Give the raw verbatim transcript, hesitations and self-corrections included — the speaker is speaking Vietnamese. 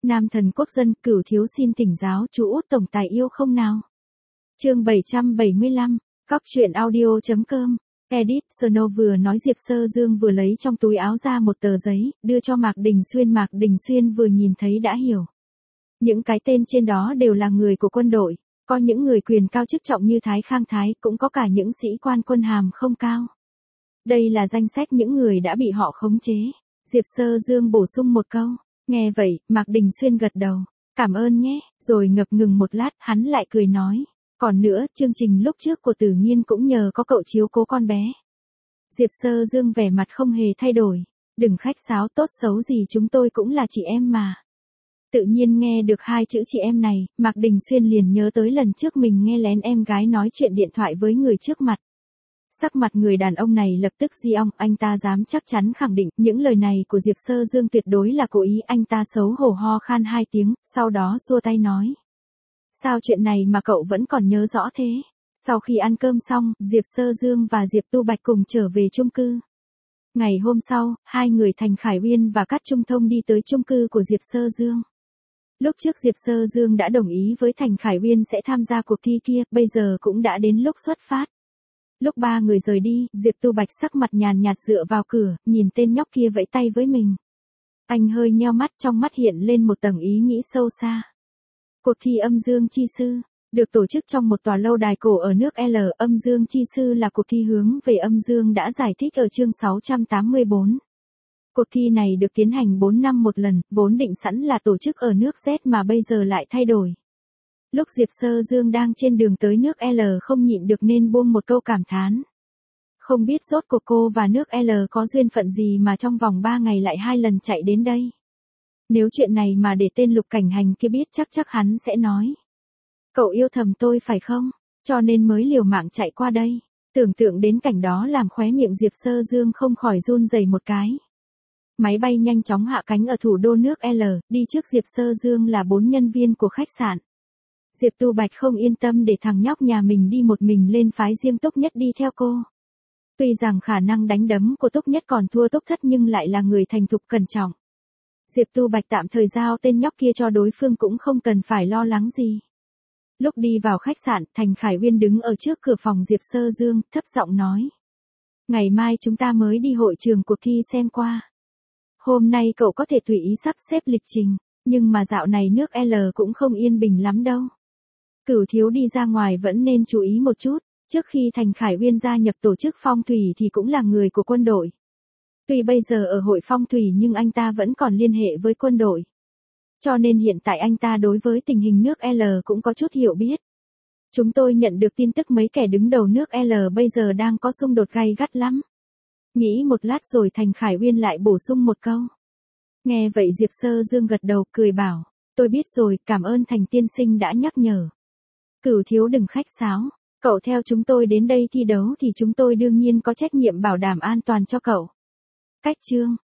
Nam thần quốc dân, Cửu thiếu xin thỉnh giáo chú út tổng tài yêu không nào. Chương bảy trăm bảy mươi lăm, Góc truyện audio chấm com. Edit, Snow vừa nói Diệp Sơ Dương vừa lấy trong túi áo ra một tờ giấy, đưa cho Mạc Đình Xuyên. Mạc Đình Xuyên vừa nhìn thấy đã hiểu. Những cái tên trên đó đều là người của quân đội, có những người quyền cao chức trọng như Thái Khang Thái, cũng có cả những sĩ quan quân hàm không cao. Đây là danh sách những người đã bị họ khống chế. Diệp Sơ Dương bổ sung một câu. Nghe vậy, Mạc Đình Xuyên gật đầu. Cảm ơn nhé, rồi ngập ngừng một lát, hắn lại cười nói. Còn nữa, chương trình lúc trước của Tử Nhiên cũng nhờ có cậu chiếu cố con bé. Diệp Sơ Dương vẻ mặt không hề thay đổi. Đừng khách sáo, tốt xấu gì chúng tôi cũng là chị em mà. Tự nhiên nghe được hai chữ chị em này, Mạc Đình Xuyên liền nhớ tới lần trước mình nghe lén em gái nói chuyện điện thoại với người trước mặt. Sắc mặt người đàn ông này lập tức di ong, anh ta dám chắc chắn khẳng định những lời này của Diệp Sơ Dương tuyệt đối là cố ý. Anh ta xấu hổ ho khan hai tiếng, sau đó xua tay nói. Sao chuyện này mà cậu vẫn còn nhớ rõ thế? Sau khi ăn cơm xong, Diệp Sơ Dương và Diệp Tu Bạch cùng trở về chung cư. Ngày hôm sau, hai người Thành Khải Uyên và Cát Trung Thông đi tới chung cư của Diệp Sơ Dương. Lúc trước Diệp Sơ Dương đã đồng ý với Thành Khải Uyên sẽ tham gia cuộc thi kia, bây giờ cũng đã đến lúc xuất phát. Lúc ba người rời đi, Diệp Tu Bạch sắc mặt nhàn nhạt dựa vào cửa, nhìn tên nhóc kia vẫy tay với mình. Anh hơi nheo mắt, trong mắt hiện lên một tầng ý nghĩ sâu xa. Cuộc thi âm dương chi sư, được tổ chức trong một tòa lâu đài cổ ở nước L. Âm dương chi sư là cuộc thi hướng về âm dương đã giải thích ở chương sáu trăm tám mươi tư. Cuộc thi này được tiến hành bốn năm một lần, vốn định sẵn là tổ chức ở nước Z mà bây giờ lại thay đổi. Lúc Diệp Sơ Dương đang trên đường tới nước L không nhịn được nên buông một câu cảm thán. Không biết rốt cuộc cô và nước L có duyên phận gì mà trong vòng ba ngày lại hai lần chạy đến đây. Nếu chuyện này mà để tên Lục Cảnh Hành kia biết chắc chắc hắn sẽ nói. Cậu yêu thầm tôi phải không? Cho nên mới liều mạng chạy qua đây. Tưởng tượng đến cảnh đó làm khóe miệng Diệp Sơ Dương không khỏi run rẩy một cái. Máy bay nhanh chóng hạ cánh ở thủ đô nước L, đi trước Diệp Sơ Dương là bốn nhân viên của khách sạn. Diệp Tu Bạch không yên tâm để thằng nhóc nhà mình đi một mình lên phái riêng Túc Nhất đi theo cô. Tuy rằng khả năng đánh đấm của Túc Nhất còn thua Túc Thất nhưng lại là người thành thục cẩn trọng. Diệp Tu Bạch tạm thời giao tên nhóc kia cho đối phương cũng không cần phải lo lắng gì. Lúc đi vào khách sạn, Thành Khải Uyên đứng ở trước cửa phòng Diệp Sơ Dương, thấp giọng nói. Ngày mai chúng ta mới đi hội trường cuộc thi xem qua. Hôm nay cậu có thể tùy ý sắp xếp lịch trình, nhưng mà dạo này nước L cũng không yên bình lắm đâu. Cửu thiếu đi ra ngoài vẫn nên chú ý một chút, trước khi Thành Khải Uyên gia nhập tổ chức phong thủy thì cũng là người của quân đội. Tuy bây giờ ở hội phong thủy nhưng anh ta vẫn còn liên hệ với quân đội. Cho nên hiện tại anh ta đối với tình hình nước L cũng có chút hiểu biết. Chúng tôi nhận được tin tức mấy kẻ đứng đầu nước L bây giờ đang có xung đột gay gắt lắm. Nghĩ một lát rồi Thành Khải Uyên lại bổ sung một câu. Nghe vậy Diệp Sơ Dương gật đầu cười bảo, tôi biết rồi, cảm ơn Thành tiên sinh đã nhắc nhở. Cửu thiếu đừng khách sáo, cậu theo chúng tôi đến đây thi đấu thì chúng tôi đương nhiên có trách nhiệm bảo đảm an toàn cho cậu. Cách chương